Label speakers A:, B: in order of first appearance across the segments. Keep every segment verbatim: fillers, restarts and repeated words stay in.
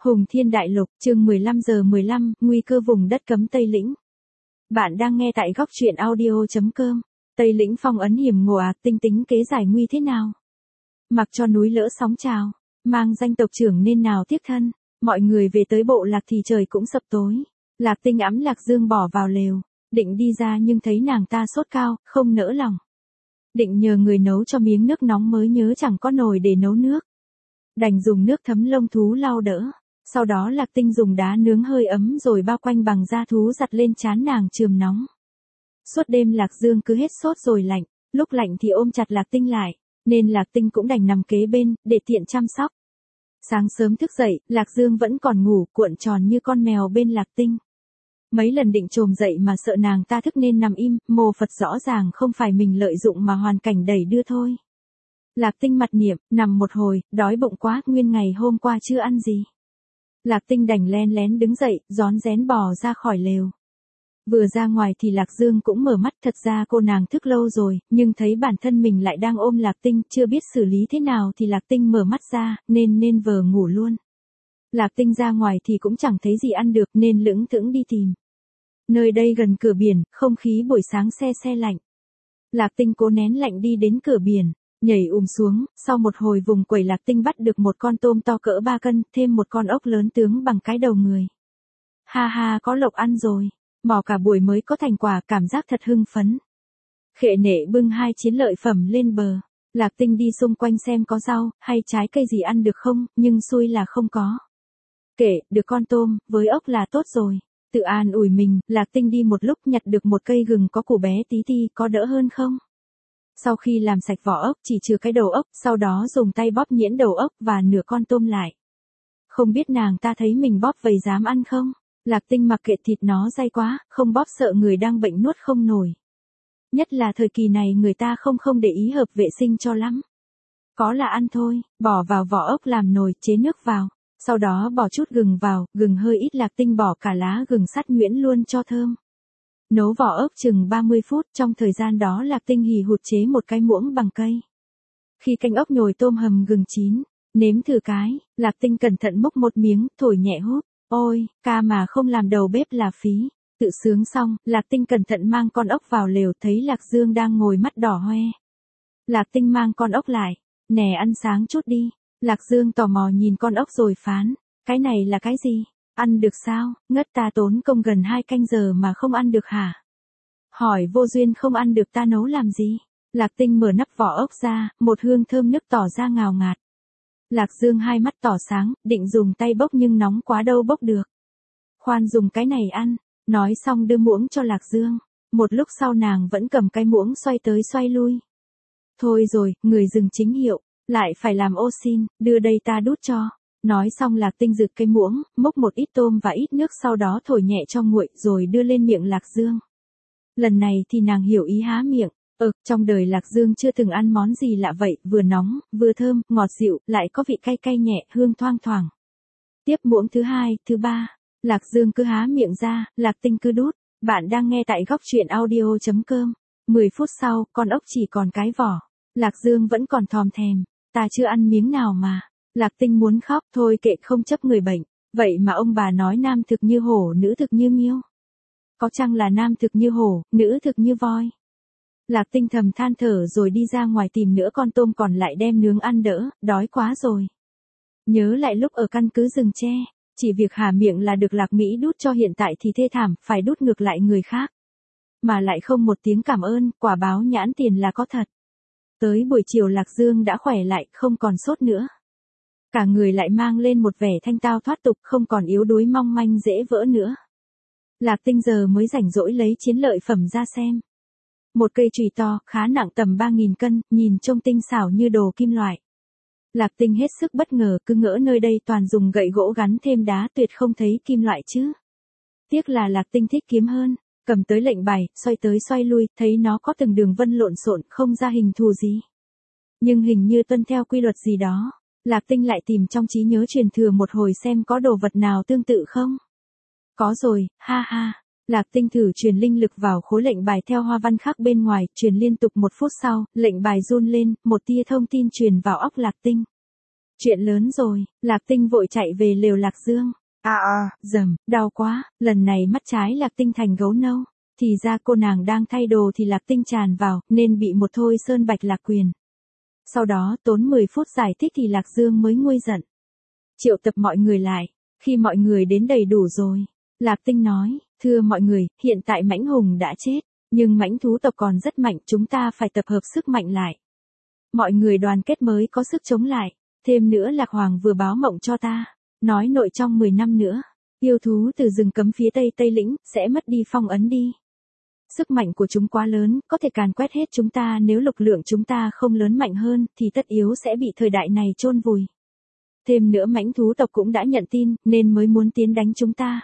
A: Hùng Thiên Đại Lục, chương mười lăm giờ mười lăm, nguy cơ vùng đất cấm Tây Lĩnh. Bạn đang nghe tại góc truyện audio chấm com. Tây Lĩnh phong ấn hiểm ngộ ạc tinh tính kế giải nguy thế nào? Mặc cho núi lỡ sóng trào, mang danh tộc trưởng nên nào tiếc thân, mọi người về tới bộ lạc thì trời cũng sập tối. Lạc Tinh ẵm Lạc Dương bỏ vào lều, định đi ra nhưng thấy nàng ta sốt cao, không nỡ lòng. Định nhờ người nấu cho miếng nước nóng mới nhớ chẳng có nồi để nấu nước. Đành dùng nước thấm lông thú lau đỡ. Sau đó Lạc Tinh dùng đá nướng hơi ấm rồi bao quanh bằng da thú giặt lên trán nàng chườm nóng. Suốt đêm Lạc Dương cứ hết sốt rồi lạnh, lúc lạnh thì ôm chặt Lạc Tinh lại, nên Lạc Tinh cũng đành nằm kế bên, để tiện chăm sóc. Sáng sớm thức dậy, Lạc Dương vẫn còn ngủ, cuộn tròn như con mèo bên Lạc Tinh. Mấy lần định trồm dậy mà sợ nàng ta thức nên nằm im, mồ Phật rõ ràng không phải mình lợi dụng mà hoàn cảnh đẩy đưa thôi. Lạc Tinh mặt niệm, nằm một hồi, đói bụng quá, nguyên ngày hôm qua chưa ăn gì. Lạc Tinh đành len lén đứng dậy, rón rén bò ra khỏi lều. Vừa ra ngoài thì Lạc Dương cũng mở mắt, thật ra cô nàng thức lâu rồi, nhưng thấy bản thân mình lại đang ôm Lạc Tinh, chưa biết xử lý thế nào thì Lạc Tinh mở mắt ra, nên nên vờ ngủ luôn. Lạc Tinh ra ngoài thì cũng chẳng thấy gì ăn được nên lững thững đi tìm. Nơi đây gần cửa biển, không khí buổi sáng se se lạnh. Lạc Tinh cố nén lạnh đi đến cửa biển. Nhảy ùm xuống, sau một hồi vùng quẩy Lạc Tinh bắt được một con tôm to cỡ ba cân, thêm một con ốc lớn tướng bằng cái đầu người. Ha ha, có lộc ăn rồi, mò cả buổi mới có thành quả, cảm giác thật hưng phấn. Khệ nể bưng hai chiến lợi phẩm lên bờ, Lạc Tinh đi xung quanh xem có rau, hay trái cây gì ăn được không, nhưng xui là không có. Kệ, được con tôm, với ốc là tốt rồi. Tự an ủi mình, Lạc Tinh đi một lúc nhặt được một cây gừng có củ bé tí ti, có đỡ hơn không? Sau khi làm sạch vỏ ốc chỉ trừ cái đầu ốc, sau đó dùng tay bóp nhuyễn đầu ốc và nửa con tôm lại. Không biết nàng ta thấy mình bóp vậy dám ăn không? Lạc Tinh mặc kệ, thịt nó dai quá, không bóp sợ người đang bệnh nuốt không nổi. Nhất là thời kỳ này người ta không không để ý hợp vệ sinh cho lắm. Có là ăn thôi, bỏ vào vỏ ốc làm nồi, chế nước vào. Sau đó bỏ chút gừng vào, gừng hơi ít, Lạc Tinh bỏ cả lá gừng sắt nhuyễn luôn cho thơm. Nấu vỏ ốc chừng ba mươi phút, trong thời gian đó Lạc Tinh hì hụt chế một cái muỗng bằng cây. Khi canh ốc nhồi tôm hầm gừng chín, nếm thử cái, Lạc Tinh cẩn thận múc một miếng, thổi nhẹ húp. Ôi, ca mà không làm đầu bếp là phí. Tự sướng xong, Lạc Tinh cẩn thận mang con ốc vào lều, thấy Lạc Dương đang ngồi mắt đỏ hoe. Lạc Tinh mang con ốc lại, nè ăn sáng chút đi. Lạc Dương tò mò nhìn con ốc rồi phán, cái này là cái gì? Ăn được sao, ngất ta tốn công gần hai canh giờ mà không ăn được hả? Hỏi vô duyên, không ăn được ta nấu làm gì? Lạc Tinh mở nắp vỏ ốc ra, một hương thơm nức tỏ ra ngào ngạt. Lạc Dương hai mắt tỏ sáng, định dùng tay bốc nhưng nóng quá đâu bốc được. Khoan, dùng cái này ăn, nói xong đưa muỗng cho Lạc Dương. Một lúc sau nàng vẫn cầm cái muỗng xoay tới xoay lui. Thôi rồi, người dừng chính hiệu, lại phải làm ô xin, đưa đây ta đút cho. Nói xong Lạc Tinh rực cây muỗng, múc một ít tôm và ít nước, sau đó thổi nhẹ cho nguội rồi đưa lên miệng Lạc Dương. Lần này thì nàng hiểu ý há miệng. Ừ, trong đời Lạc Dương chưa từng ăn món gì lạ vậy, vừa nóng, vừa thơm, ngọt dịu, lại có vị cay cay nhẹ, hương thoang thoảng. Tiếp muỗng thứ hai, thứ ba, Lạc Dương cứ há miệng ra, Lạc Tinh cứ đút. Bạn đang nghe tại góc truyện audio chấm com. mười phút sau, con ốc chỉ còn cái vỏ. Lạc Dương vẫn còn thòm thèm. Ta chưa ăn miếng nào mà. Lạc Tinh muốn khóc, thôi kệ, không chấp người bệnh. Vậy mà ông bà nói nam thực như hổ, nữ thực như miêu. Có chăng là nam thực như hổ, nữ thực như voi? Lạc Tinh thầm than thở rồi đi ra ngoài tìm nữa con tôm còn lại đem nướng ăn đỡ, đói quá rồi. Nhớ lại lúc ở căn cứ rừng tre, chỉ việc há miệng là được Lạc Mỹ đút cho, hiện tại thì thê thảm, phải đút ngược lại người khác. Mà lại không một tiếng cảm ơn, quả báo nhãn tiền là có thật. Tới buổi chiều Lạc Dương đã khỏe lại, không còn sốt nữa. Cả người lại mang lên một vẻ thanh tao thoát tục, không còn yếu đuối mong manh dễ vỡ nữa. Lạc Tinh giờ mới rảnh rỗi lấy chiến lợi phẩm ra xem. Một cây chùy to, khá nặng tầm ba nghìn cân, nhìn trông tinh xảo như đồ kim loại. Lạc Tinh hết sức bất ngờ, cứ ngỡ nơi đây toàn dùng gậy gỗ gắn thêm đá, tuyệt không thấy kim loại chứ. Tiếc là Lạc Tinh thích kiếm hơn, cầm tới lệnh bài, xoay tới xoay lui, thấy nó có từng đường vân lộn xộn, không ra hình thù gì. Nhưng hình như tuân theo quy luật gì đó. Lạc Tinh lại tìm trong trí nhớ truyền thừa một hồi xem có đồ vật nào tương tự không. Có rồi, ha ha. Lạc Tinh thử truyền linh lực vào khối lệnh bài theo hoa văn khác bên ngoài, truyền liên tục một phút sau, lệnh bài run lên, một tia thông tin truyền vào óc Lạc Tinh. Chuyện lớn rồi, Lạc Tinh vội chạy về lều Lạc Dương. À à, dầm, đau quá, lần này mắt trái Lạc Tinh thành gấu nâu. Thì ra cô nàng đang thay đồ thì Lạc Tinh tràn vào, nên bị một thôi sơn bạch lạc quyền. Sau đó tốn mười phút giải thích thì Lạc Dương mới nguôi giận. Triệu tập mọi người lại, khi mọi người đến đầy đủ rồi, Lạc Tinh nói, thưa mọi người, hiện tại mãnh hùng đã chết, nhưng mãnh thú tộc còn rất mạnh, chúng ta phải tập hợp sức mạnh lại. Mọi người đoàn kết mới có sức chống lại, thêm nữa Lạc Hoàng vừa báo mộng cho ta, nói nội trong mười năm nữa, yêu thú từ rừng cấm phía tây Tây Lĩnh, sẽ mất đi phong ấn đi. Sức mạnh của chúng quá lớn, có thể càn quét hết chúng ta, nếu lực lượng chúng ta không lớn mạnh hơn, thì tất yếu sẽ bị thời đại này chôn vùi. Thêm nữa mãnh thú tộc cũng đã nhận tin, nên mới muốn tiến đánh chúng ta.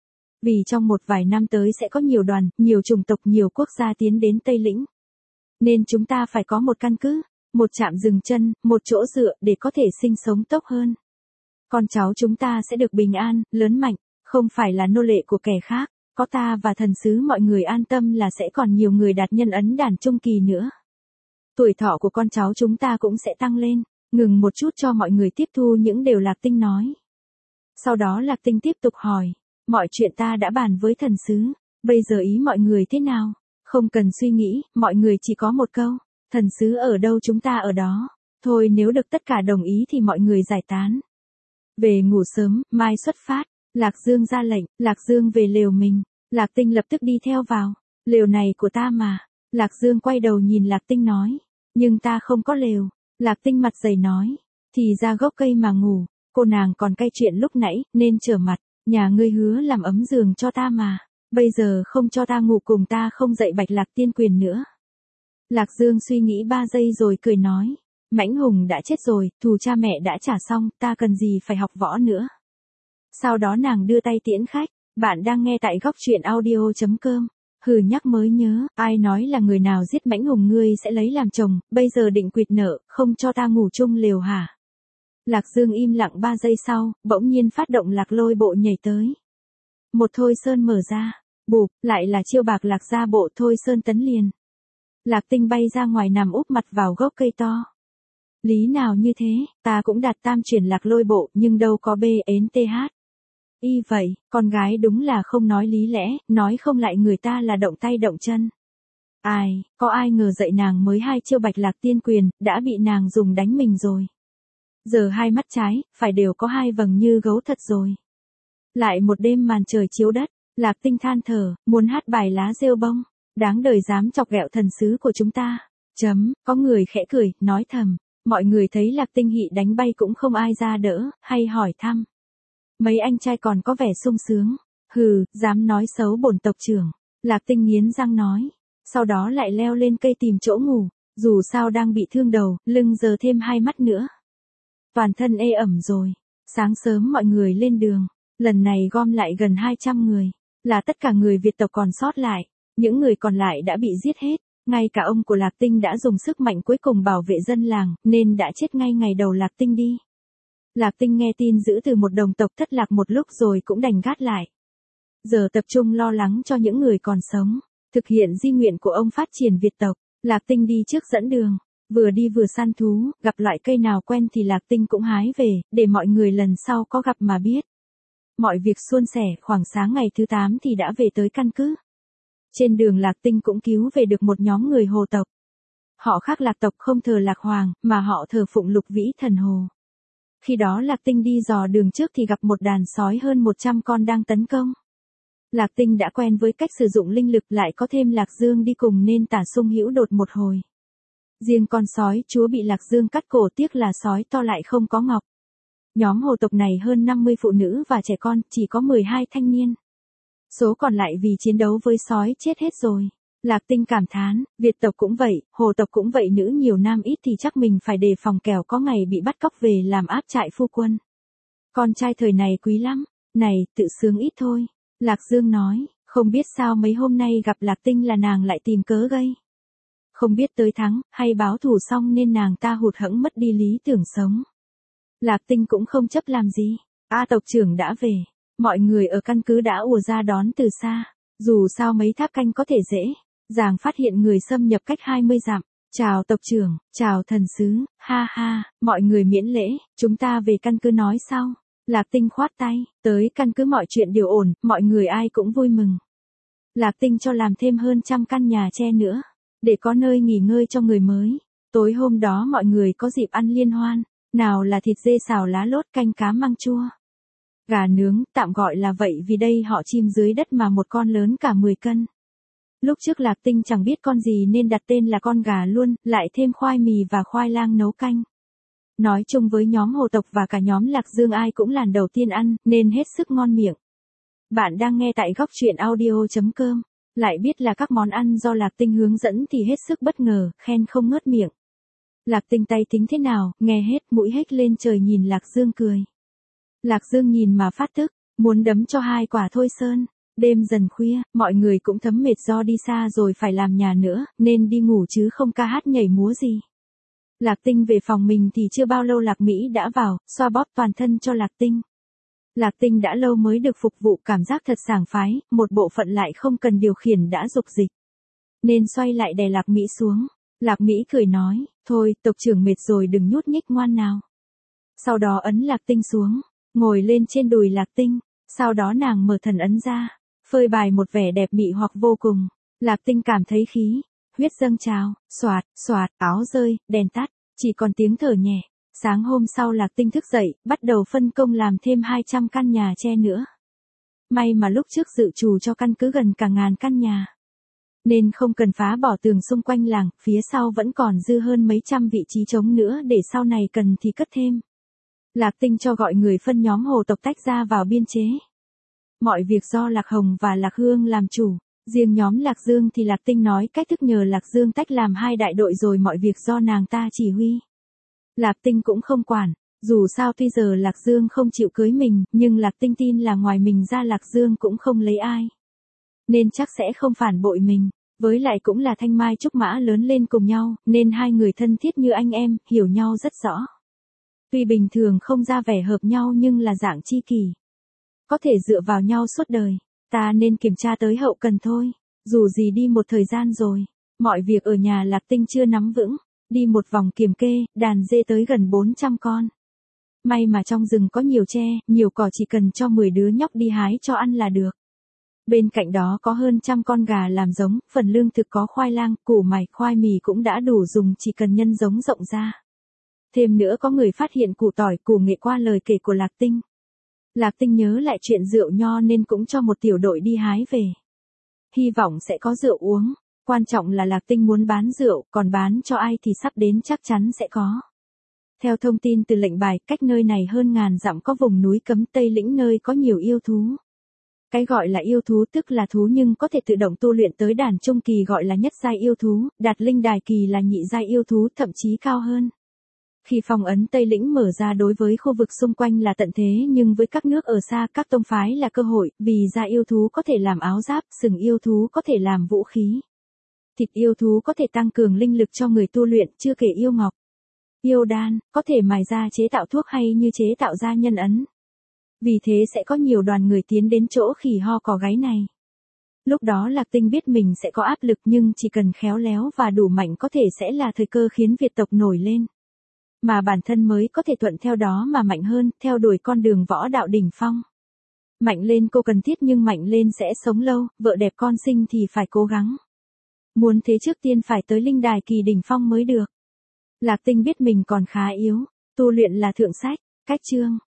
A: Vì trong một vài năm tới sẽ có nhiều đoàn, nhiều chủng tộc, nhiều quốc gia tiến đến Tây Lĩnh. Nên chúng ta phải có một căn cứ, một trạm dừng chân, một chỗ dựa để có thể sinh sống tốt hơn. Con cháu chúng ta sẽ được bình an, lớn mạnh, không phải là nô lệ của kẻ khác. Có ta và thần sứ mọi người an tâm là sẽ còn nhiều người đạt nhân ấn đàn trung kỳ nữa. Tuổi thọ của con cháu chúng ta cũng sẽ tăng lên. Ngừng một chút cho mọi người tiếp thu những điều Lạc Tinh nói. Sau đó Lạc Tinh tiếp tục hỏi. Mọi chuyện ta đã bàn với thần sứ. Bây giờ ý mọi người thế nào? Không cần suy nghĩ, mọi người chỉ có một câu. Thần sứ ở đâu chúng ta ở đó. Thôi nếu được tất cả đồng ý thì mọi người giải tán. Về ngủ sớm, mai xuất phát. Lạc Dương ra lệnh, Lạc Dương về lều mình. Lạc Tinh lập tức đi theo vào. Lều này của ta mà. Lạc Dương quay đầu nhìn Lạc Tinh nói. Nhưng ta không có lều. Lạc Tinh mặt dày nói. Thì ra gốc cây mà ngủ. Cô nàng còn cay chuyện lúc nãy, nên trở mặt. Nhà ngươi hứa làm ấm giường cho ta mà. Bây giờ không cho ta ngủ cùng ta không dạy Bạch Lạc tiên quyền nữa. Lạc Dương suy nghĩ ba giây rồi cười nói. Mãnh hùng đã chết rồi, thù cha mẹ đã trả xong, ta cần gì phải học võ nữa. Sau đó nàng đưa tay tiễn khách. Bạn đang nghe tại góc truyện audio.com. Hừ nhắc mới nhớ, ai nói là người nào giết mãnh hùng ngươi sẽ lấy làm chồng, bây giờ định quỵt nợ, không cho ta ngủ chung lều hả? Lạc Dương im lặng ba giây sau, bỗng nhiên phát động lạc lôi bộ nhảy tới. Một thôi sơn mở ra, bụp, lại là chiêu bạc lạc ra bộ thôi sơn tấn liền. Lạc Tinh bay ra ngoài nằm úp mặt vào gốc cây to. Lý nào như thế, ta cũng đạt tam chuyển lạc lôi bộ nhưng đâu có bê ến th. Y vậy, con gái đúng là không nói lý lẽ, nói không lại người ta là động tay động chân. Ai, có ai ngờ dạy nàng mới hai chiêu Bạch Lạc tiên quyền, đã bị nàng dùng đánh mình rồi. Giờ hai mắt trái, phải đều có hai vầng như gấu thật rồi. Lại một đêm màn trời chiếu đất, Lạc Tinh than thở, muốn hát bài lá rêu bông. Đáng đời dám chọc ghẹo thần sứ của chúng ta. Chấm, có người khẽ cười, nói thầm. Mọi người thấy Lạc Tinh hị đánh bay cũng không ai ra đỡ, hay hỏi thăm. Mấy anh trai còn có vẻ sung sướng. Hừ, dám nói xấu bổn tộc trưởng. Lạc Tinh nghiến răng nói. Sau đó lại leo lên cây tìm chỗ ngủ. Dù sao đang bị thương đầu, lưng giờ thêm hai mắt nữa. Toàn thân ê ẩm rồi. Sáng sớm mọi người lên đường. Lần này gom lại gần hai trăm người. Là tất cả người Việt tộc còn sót lại. Những người còn lại đã bị giết hết. Ngay cả ông của Lạc Tinh đã dùng sức mạnh cuối cùng bảo vệ dân làng, nên đã chết ngay ngày đầu Lạc Tinh đi. Lạc Tinh nghe tin giữ từ một đồng tộc thất lạc một lúc rồi cũng đành gác lại. Giờ tập trung lo lắng cho những người còn sống, thực hiện di nguyện của ông phát triển Việt tộc. Lạc Tinh đi trước dẫn đường, vừa đi vừa săn thú, gặp loại cây nào quen thì Lạc Tinh cũng hái về, để mọi người lần sau có gặp mà biết. Mọi việc suôn sẻ, khoảng sáng ngày thứ tám thì đã về tới căn cứ. Trên đường Lạc Tinh cũng cứu về được một nhóm người Hồ tộc. Họ khác Lạc tộc không thờ Lạc Hoàng, mà họ thờ phụng Lục Vĩ thần Hồ. Khi đó Lạc Tinh đi dò đường trước thì gặp một đàn sói hơn một trăm con đang tấn công. Lạc Tinh đã quen với cách sử dụng linh lực, lại có thêm Lạc Dương đi cùng nên tả sung hữu đột một hồi. Riêng con sói chúa bị Lạc Dương cắt cổ, tiếc là sói to lại không có ngọc. Nhóm Hồ tộc này hơn năm mươi phụ nữ và trẻ con, chỉ có mười hai thanh niên. Số còn lại vì chiến đấu với sói chết hết rồi. Lạc Tinh cảm thán, Việt tộc cũng vậy, Hồ tộc cũng vậy, nữ nhiều nam ít thì chắc mình phải đề phòng kẻo có ngày bị bắt cóc về làm áp trại phu quân. Con trai thời này quý lắm, này, tự sướng ít thôi. Lạc Dương nói, không biết sao mấy hôm nay gặp Lạc Tinh là nàng lại tìm cớ gây. Không biết tới thắng, hay báo thù xong nên nàng ta hụt hẫng mất đi lý tưởng sống. Lạc Tinh cũng không chấp làm gì, A tộc trưởng đã về. Mọi người ở căn cứ đã ùa ra đón từ xa. Dù sao mấy tháp canh có thể dễ dàng phát hiện người xâm nhập cách hai mươi dặm. Chào tộc trưởng, chào thần sứ, ha ha, mọi người miễn lễ, chúng ta về căn cứ nói sau. Lạc Tinh khoát tay, tới căn cứ mọi chuyện đều ổn, mọi người ai cũng vui mừng. Lạc Tinh cho làm thêm hơn trăm căn nhà tre nữa, để có nơi nghỉ ngơi cho người mới. Tối hôm đó mọi người có dịp ăn liên hoan, nào là thịt dê xào lá lốt canh cá măng chua. Gà nướng, tạm gọi là vậy vì đây họ chim dưới đất mà một con lớn cả mười cân. Lúc trước Lạc Tinh chẳng biết con gì nên đặt tên là con gà luôn, lại thêm khoai mì và khoai lang nấu canh. Nói chung với nhóm Hồ tộc và cả nhóm Lạc Dương ai cũng lần đầu tiên ăn, nên hết sức ngon miệng. Bạn đang nghe tại góc truyện audio.com. Lại biết là các món ăn do Lạc Tinh hướng dẫn thì hết sức bất ngờ, khen không ngớt miệng. Lạc Tinh tay tính thế nào, nghe hết mũi hếch lên trời nhìn Lạc Dương cười. Lạc Dương nhìn mà phát tức, muốn đấm cho hai quả thôi sơn. Đêm dần khuya, mọi người cũng thấm mệt do đi xa rồi phải làm nhà nữa, nên đi ngủ chứ không ca hát nhảy múa gì. Lạc Tinh về phòng mình thì chưa bao lâu Lạc Mỹ đã vào, xoa bóp toàn thân cho Lạc Tinh. Lạc Tinh đã lâu mới được phục vụ, cảm giác thật sảng khoái, một bộ phận lại không cần điều khiển đã dục dịch. Nên xoay lại đè Lạc Mỹ xuống. Lạc Mỹ cười nói, thôi, tộc trưởng mệt rồi đừng nhút nhích ngoan nào. Sau đó ấn Lạc Tinh xuống, ngồi lên trên đùi Lạc Tinh, sau đó nàng mở thần ấn ra, phơi bày một vẻ đẹp mị hoặc vô cùng. Lạc Tinh cảm thấy khí, huyết dâng trào, xoạt, xoạt, áo rơi, đèn tắt, chỉ còn tiếng thở nhẹ. Sáng hôm sau Lạc Tinh thức dậy, bắt đầu phân công làm thêm hai trăm căn nhà tre nữa. May mà lúc trước dự trù cho căn cứ gần cả ngàn căn nhà. Nên không cần phá bỏ tường xung quanh làng, phía sau vẫn còn dư hơn mấy trăm vị trí trống nữa để sau này cần thì cất thêm. Lạc Tinh cho gọi người phân nhóm Hồ tộc tách ra vào biên chế. Mọi việc do Lạc Hồng và Lạc Hương làm chủ, riêng nhóm Lạc Dương thì Lạc Tinh nói cách thức nhờ Lạc Dương tách làm hai đại đội rồi mọi việc do nàng ta chỉ huy. Lạc Tinh cũng không quản, dù sao tuy giờ Lạc Dương không chịu cưới mình, nhưng Lạc Tinh tin là ngoài mình ra Lạc Dương cũng không lấy ai. Nên chắc sẽ không phản bội mình, với lại cũng là thanh mai trúc mã lớn lên cùng nhau, nên hai người thân thiết như anh em, hiểu nhau rất rõ. Tuy bình thường không ra vẻ hợp nhau nhưng là dạng chi kỷ. Có thể dựa vào nhau suốt đời, ta nên kiểm tra tới hậu cần thôi, dù gì đi một thời gian rồi, mọi việc ở nhà Lạc Tinh chưa nắm vững. Đi một vòng kiểm kê, đàn dê tới gần bốn trăm con. May mà trong rừng có nhiều tre, nhiều cỏ chỉ cần cho mười đứa nhóc đi hái cho ăn là được. Bên cạnh đó có hơn trăm con gà làm giống, phần lương thực có khoai lang, củ mạch, khoai mì cũng đã đủ dùng chỉ cần nhân giống rộng ra. Thêm nữa có người phát hiện củ tỏi, củ nghệ qua lời kể của Lạc Tinh. Lạc Tinh nhớ lại chuyện rượu nho nên cũng cho một tiểu đội đi hái về. Hy vọng sẽ có rượu uống. Quan trọng là Lạc Tinh muốn bán rượu, còn bán cho ai thì sắp đến chắc chắn sẽ có. Theo thông tin từ lệnh bài, cách nơi này hơn ngàn dặm có vùng núi cấm Tây Lĩnh nơi có nhiều yêu thú. Cái gọi là yêu thú tức là thú nhưng có thể tự động tu luyện tới đàn trung kỳ gọi là nhất giai yêu thú, đạt linh đài kỳ là nhị giai yêu thú thậm chí cao hơn. Khi phong ấn Tây Lĩnh mở ra đối với khu vực xung quanh là tận thế nhưng với các nước ở xa các tông phái là cơ hội, vì da yêu thú có thể làm áo giáp, sừng yêu thú có thể làm vũ khí. Thịt yêu thú có thể tăng cường linh lực cho người tu luyện, chưa kể yêu ngọc. Yêu đan, có thể mài ra chế tạo thuốc hay như chế tạo ra nhân ấn. Vì thế sẽ có nhiều đoàn người tiến đến chỗ khỉ ho cò gáy này. Lúc đó Lạc Tinh biết mình sẽ có áp lực nhưng chỉ cần khéo léo và đủ mạnh có thể sẽ là thời cơ khiến Việt tộc nổi lên. Mà bản thân mới có thể thuận theo đó mà mạnh hơn, theo đuổi con đường võ đạo đỉnh phong. Mạnh lên cô cần thiết nhưng mạnh lên sẽ sống lâu, vợ đẹp con sinh thì phải cố gắng. Muốn thế trước tiên phải tới linh đài kỳ đỉnh phong mới được. Lạc Tinh biết mình còn khá yếu, tu luyện là thượng sách, cách chương.